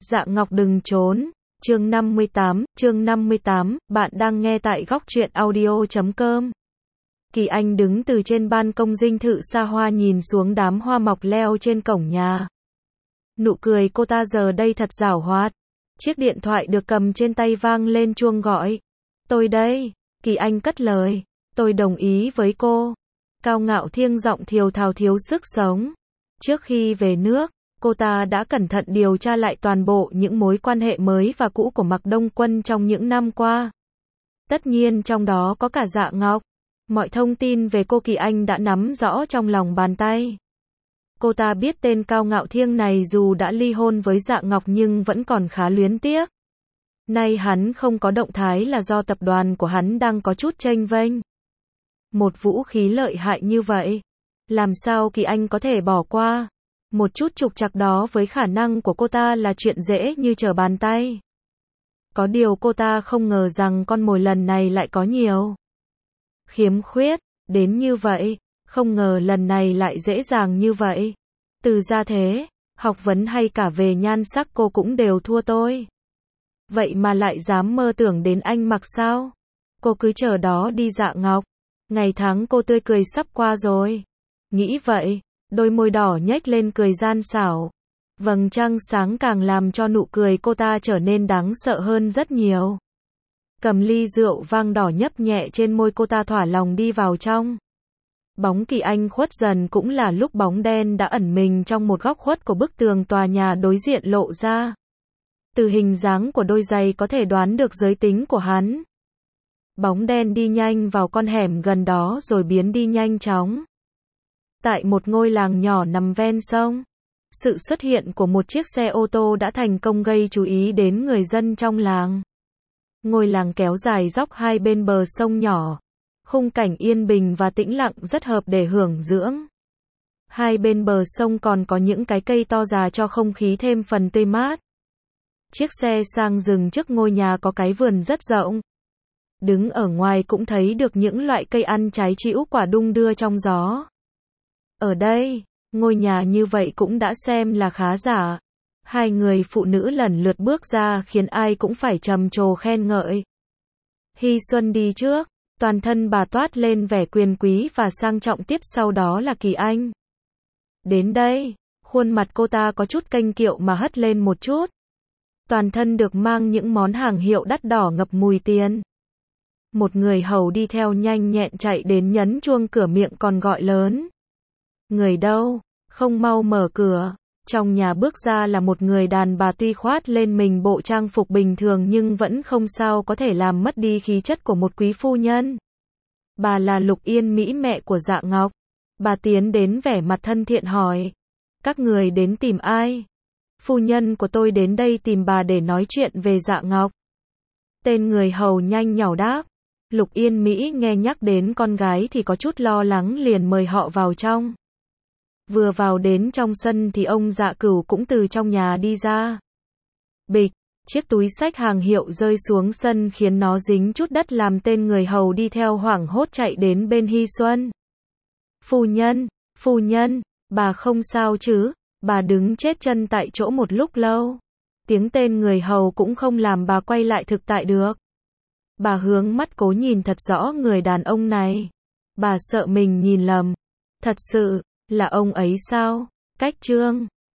Dạ Ngọc đừng trốn. Chương 58, bạn đang nghe tại góc truyện audio.com. Kỳ Anh đứng từ trên ban công dinh thự xa hoa nhìn xuống đám hoa mọc leo trên cổng nhà. Nụ cười cô ta giờ đây thật giảo hoạt. Chiếc điện thoại được cầm trên tay vang lên chuông gọi. Tôi đây, Kỳ Anh cất lời. Tôi đồng ý với cô. Cao ngạo thiêng giọng thiều thào thiếu sức sống. Trước khi về nước, cô ta đã cẩn thận điều tra lại toàn bộ những mối quan hệ mới và cũ của Mạc Đông Quân trong những năm qua. Tất nhiên trong đó có cả Dạ Ngọc. Mọi thông tin về cô Kỳ Anh đã nắm rõ trong lòng bàn tay. Cô ta biết tên Cao Ngạo Thiêng này dù đã ly hôn với Dạ Ngọc nhưng vẫn còn khá luyến tiếc. Nay hắn không có động thái là do tập đoàn của hắn đang có chút chênh vênh. Một vũ khí lợi hại như vậy, làm sao Kỳ Anh có thể bỏ qua? Một chút trục trặc đó với khả năng của cô ta là chuyện dễ như trở bàn tay. Có điều cô ta không ngờ rằng con mồi lần này lại có nhiều khiếm khuyết đến như vậy, không ngờ lần này lại dễ dàng như vậy. Từ gia thế, học vấn hay cả về nhan sắc cô cũng đều thua tôi. Vậy mà lại dám mơ tưởng đến anh Mặc sao? Cô cứ chờ đó đi Dạ Ngọc. Ngày tháng cô tươi cười sắp qua rồi. Nghĩ vậy, đôi môi đỏ nhếch lên cười gian xảo. Vầng trăng sáng càng làm cho nụ cười cô ta trở nên đáng sợ hơn rất nhiều. Cầm ly rượu vang đỏ nhấp nhẹ trên môi cô ta thỏa lòng đi vào trong. Bóng Kỳ Anh khuất dần cũng là lúc bóng đen đã ẩn mình trong một góc khuất của bức tường tòa nhà đối diện lộ ra. Từ hình dáng của đôi giày có thể đoán được giới tính của hắn. Bóng đen đi nhanh vào con hẻm gần đó rồi biến đi nhanh chóng. Tại một ngôi làng nhỏ nằm ven sông, sự xuất hiện của một chiếc xe ô tô đã thành công gây chú ý đến người dân trong làng. Ngôi làng kéo dài dọc hai bên bờ sông nhỏ. Khung cảnh yên bình và tĩnh lặng rất hợp để hưởng dưỡng. Hai bên bờ sông còn có những cái cây to già cho không khí thêm phần tươi mát. Chiếc xe sang dừng trước ngôi nhà có cái vườn rất rộng. Đứng ở ngoài cũng thấy được những loại cây ăn trái trĩu quả đung đưa trong gió. Ở đây, ngôi nhà như vậy cũng đã xem là khá giả. Hai người phụ nữ lần lượt bước ra khiến ai cũng phải trầm trồ khen ngợi. Hy Xuân đi trước, toàn thân bà toát lên vẻ quyền quý và sang trọng, tiếp sau đó là Kỳ Anh. Đến đây, khuôn mặt cô ta có chút kênh kiệu mà hất lên một chút. Toàn thân được mang những món hàng hiệu đắt đỏ ngập mùi tiền. Một người hầu đi theo nhanh nhẹn chạy đến nhấn chuông cửa, miệng còn gọi lớn. Người đâu, không mau mở cửa. Trong nhà bước ra là một người đàn bà tuy khoác lên mình bộ trang phục bình thường nhưng vẫn không sao có thể làm mất đi khí chất của một quý phu nhân. Bà là Lục Yên Mỹ, mẹ của Dạ Ngọc. Bà tiến đến vẻ mặt thân thiện hỏi. Các người đến tìm ai? Phu nhân của tôi đến đây tìm bà để nói chuyện về Dạ Ngọc. Tên người hầu nhanh nhảu đáp. Lục Yên Mỹ nghe nhắc đến con gái thì có chút lo lắng, liền mời họ vào trong. Vừa vào đến trong sân thì ông Dạ Cửu cũng từ trong nhà đi ra. Bịch, chiếc túi xách hàng hiệu rơi xuống sân khiến nó dính chút đất, làm tên người hầu đi theo hoảng hốt chạy đến bên Hy Xuân. Phu nhân, bà không sao chứ? Bà đứng chết chân tại chỗ một lúc lâu. Tiếng tên người hầu cũng không làm bà quay lại thực tại được. Bà hướng mắt cố nhìn thật rõ người đàn ông này. Bà sợ mình nhìn lầm. Thật sự là ông ấy sao? Cách Trương